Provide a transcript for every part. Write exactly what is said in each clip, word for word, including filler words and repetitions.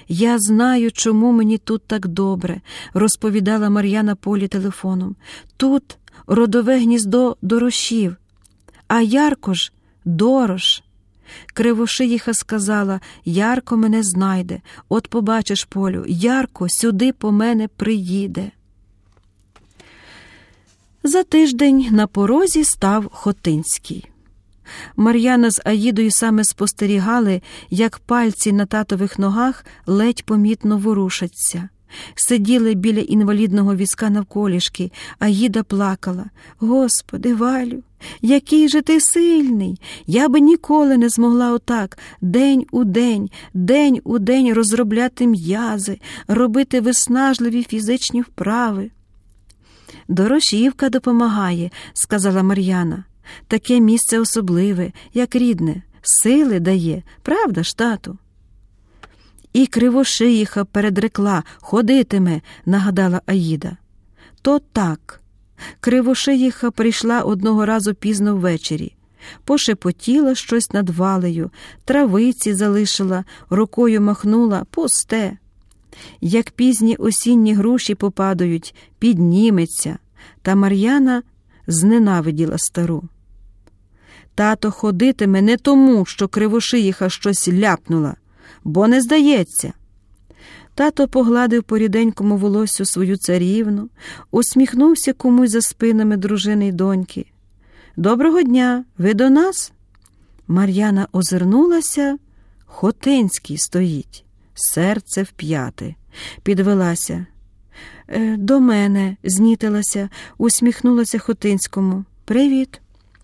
«Я знаю, чому мені тут так добре», – розповідала Мар'яна Полі телефоном. «Тут родове гніздо Дорошів, а Ярко ж – Дорош». Кривошиїха сказала: «Ярко мене знайде, от побачиш, Полю, Ярко сюди по мене приїде». За тиждень на порозі став Хотинський. Мар'яна з Аїдою саме спостерігали, як пальці на татових ногах ледь помітно ворушаться. Сиділи біля інвалідного візка навколішки, Аїда плакала. «Господи, Валю, який же ти сильний! Я би ніколи не змогла отак день у день, день у день розробляти м'язи, робити виснажливі фізичні вправи». «Дорошівка допомагає», – сказала Мар'яна. «Таке місце особливе, як рідне, сили дає, правда ж, тату?» «І Кривошиїха передрекла, ходитиме», – нагадала Аїда. «То так. Кривошиїха прийшла одного разу пізно ввечері. Пошепотіла щось над Валею, травиці залишила, рукою махнула – пусте. Як пізні осінні груші попадають, підніметься». Та Мар'яна зненавиділа стару. «Тато ходитиме не тому, що Кривошиїха щось ляпнула, бо не здається». Тато погладив по ріденькому волоссю свою царівну, усміхнувся комусь за спинами дружини й доньки. «Доброго дня, ви до нас?» Мар'яна озирнулася, Хотинський стоїть, серце вп'яте. Підвелася. «Е, «До мене», – знітилася, усміхнулася Хотинському. «Привіт».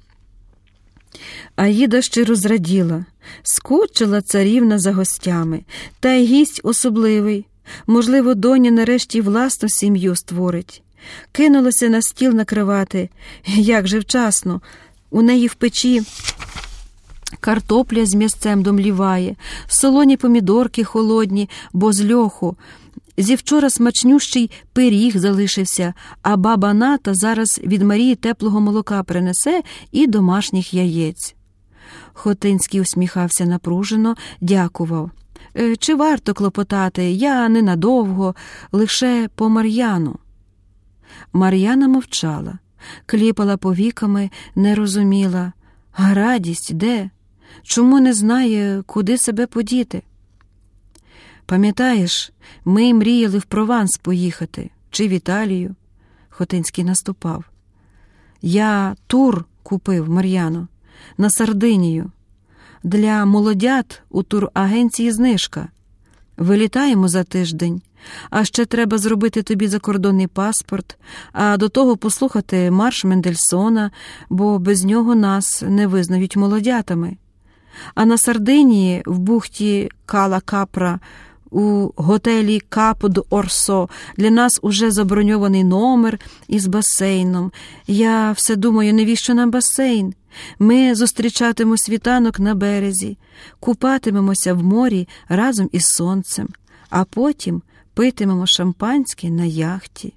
Аїда щиро зраділа. Скучила царівна за гостями. Та й гість особливий. Можливо, доня нарешті власну сім'ю створить. Кинулася на стіл накривати. Як же вчасно. У неї в печі картопля з м'ясцем домліває, солоні помідорки холодні, бо з льоху. Зі вчора смачнющий пиріг залишився, а баба Ната зараз від Марії теплого молока принесе і домашніх яєць. Хотинський усміхався напружено, дякував. «Е, чи варто клопотати? Я ненадовго, лише по Мар'яну». Мар'яна мовчала, кліпала повіками, не розуміла. А радість де? Чому не знає, куди себе подіти? «Пам'ятаєш, ми мріяли в Прованс поїхати, чи в Італію?» Хотинський наступав. «Я тур купив, Мар'яно, на Сардинію. Для молодят у турагенції знижка. Вилітаємо за тиждень, а ще треба зробити тобі закордонний паспорт, а до того послухати марш Мендельсона, бо без нього нас не визнають молодятами. А на Сардинії, в бухті Кала-Капра, у готелі Капо д'Орсо для нас уже заброньований номер із басейном. Я все думаю, навіщо нам басейн? Ми зустрічатимемо світанок на березі, купатимемося в морі разом із сонцем, а потім питимемо шампанське на яхті».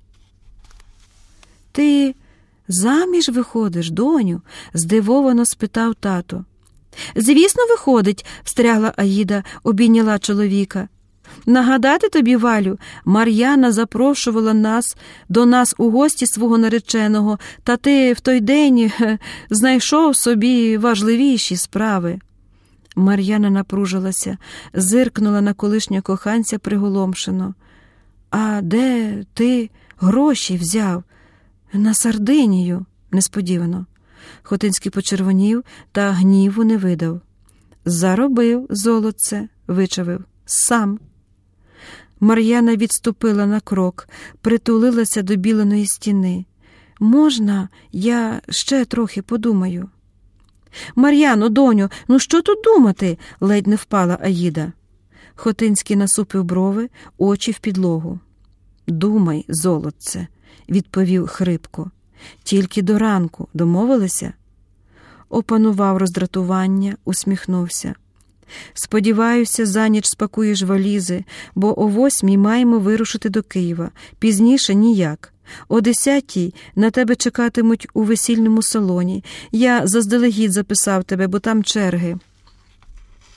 «Ти заміж виходиш, доню?» – здивовано спитав тато. «Звісно, виходить», – встрягла Аїда, обійняла чоловіка. «Нагадати тобі, Валю, Мар'яна запрошувала нас до нас у гості свого нареченого, та ти в той день хе, знайшов собі важливіші справи». Мар'яна напружилася, зиркнула на колишнього коханця приголомшено. «А де ти гроші взяв? На Сардинію?» несподівано. Хотинський почервонів, та гніву не видав. «Заробив, золотце», вичавив, «сам». Мар'яна відступила на крок, притулилася до біленої стіни. «Можна, я ще трохи подумаю?» «Мар'яно, доню, ну що тут думати?» – ледь не впала Аїда. Хотинський насупив брови, очі в підлогу. «Думай, золотце», – відповів хрипко. «Тільки до ранку, домовилися?» Опанував роздратування, усміхнувся. «Сподіваюся, за ніч спакуєш валізи, бо о восьмій маємо вирушити до Києва, пізніше ніяк. О десятій на тебе чекатимуть у весільному салоні. Я заздалегідь записав тебе, бо там черги».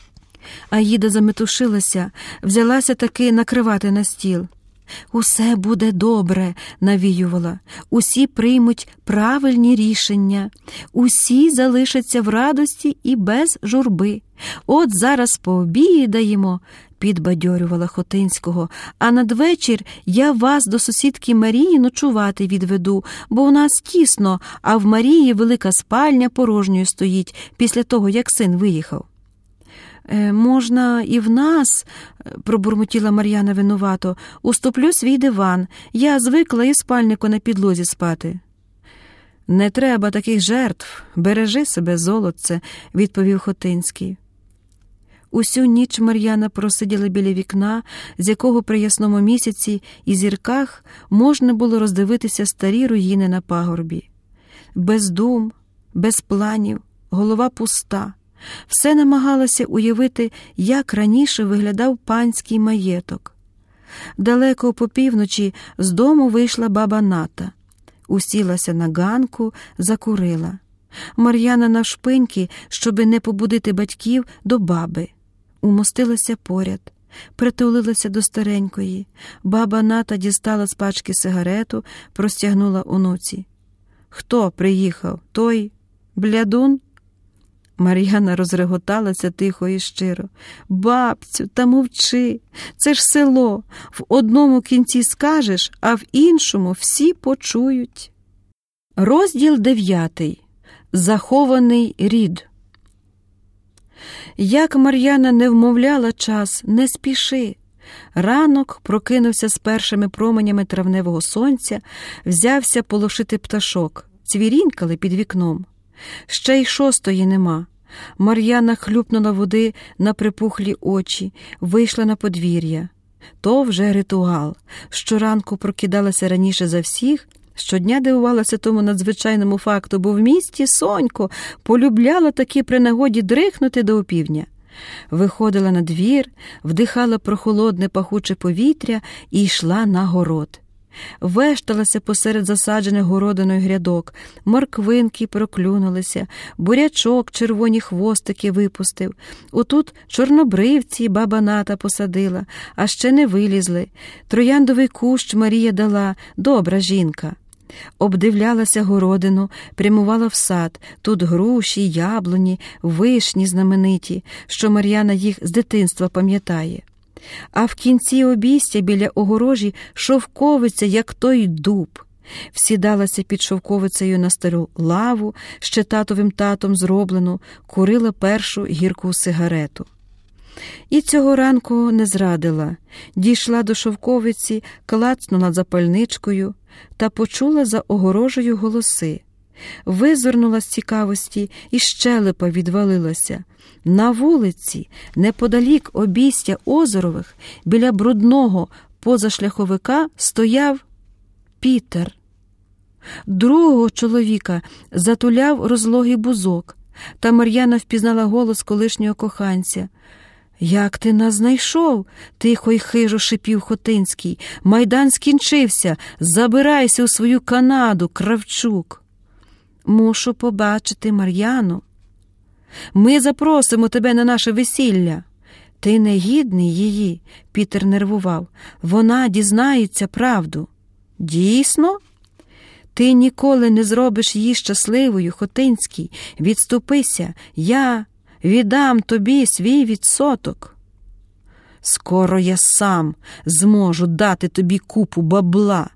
Аїда заметушилася, взялася таки накривати на стіл. «Усе буде добре», – навіювала. «Усі приймуть правильні рішення. Усі залишаться в радості і без журби. От зараз пообідаємо», – підбадьорювала Хотинського. «А надвечір я вас до сусідки Марії ночувати відведу, бо у нас тісно, а в Марії велика спальня порожньою стоїть після того, як син виїхав». «Е, «Можна і в нас», – пробурмотіла Мар'яна винувато, – «уступлю свій диван. Я звикла і в спальнику на підлозі спати». «Не треба таких жертв. Бережи себе, золотце», – відповів Хотинський. Усю ніч Мар'яна просиділа біля вікна, з якого при ясному місяці і зірках можна було роздивитися старі руїни на пагорбі. Без дум, без планів, голова пуста. Все намагалася уявити, як раніше виглядав панський маєток. Далеко по півночі з дому вийшла баба Ната. Усілася на ганку, закурила. Мар'яна навшпиньки, щоби не побудити батьків, до баби. Умостилася поряд, притулилася до старенької. Баба Ната дістала з пачки сигарету, простягнула онуці. «Хто приїхав? Той блядун?» Мар'яна розреготалася тихо і щиро. «Бабцю, та мовчи, це ж село. В одному кінці скажеш, а в іншому всі почують». Розділ дев'ятий. Захований рід. Як Мар'яна не вмовляла час, не спіши. Ранок прокинувся з першими променями травневого сонця, взявся полошити пташок, цвірінькали під вікном. Ще й шостої нема. Мар'яна хлюпнула води на припухлі очі, вийшла на подвір'я. То вже ритуал. Щоранку прокидалася раніше за всіх, щодня дивувалася тому надзвичайному факту, бо в місті Сонько полюбляла таки при нагоді дрихнути до опівдня. Виходила на двір, вдихала прохолодне пахуче повітря і йшла на город. Вешталася посеред засаджених городиною грядок, морквинки проклюнулися, бурячок червоні хвостики випустив. Отут чорнобривці баба Ната посадила, а ще не вилізли. Трояндовий кущ Марія дала, добра жінка. Обдивлялася городину, прямувала в сад, тут груші, яблуні, вишні знамениті, що Мар'яна їх з дитинства пам'ятає. А в кінці обійстя біля огорожі шовковиця, як той дуб. Всідалася під шовковицею на стару лаву, ще татовим татом зроблену, курила першу гірку сигарету. І цього ранку не зрадила. Дійшла до шовковиці, клацнула запальничкою та почула за огорожею голоси. Визирнула з цікавості, і щелепа відвалилася. На вулиці, неподалік обійстя Озерових, біля брудного позашляховика стояв Пітер. Другого чоловіка затуляв розлогий бузок, та Мар'яна впізнала голос колишнього коханця. «Як ти нас знайшов?» – тихо й хижо шипів Хотинський. «Майдан скінчився! Забирайся у свою Канаду, Кравчук!» «Мушу побачити Мар'яну. Ми запросимо тебе на наше весілля». «Ти не гідний її», – Пітер нервував. «Вона дізнається правду». «Дійсно?» «Ти ніколи не зробиш її щасливою, Хотинський. Відступися. Я віддам тобі свій відсоток». «Скоро я сам зможу дати тобі купу бабла»,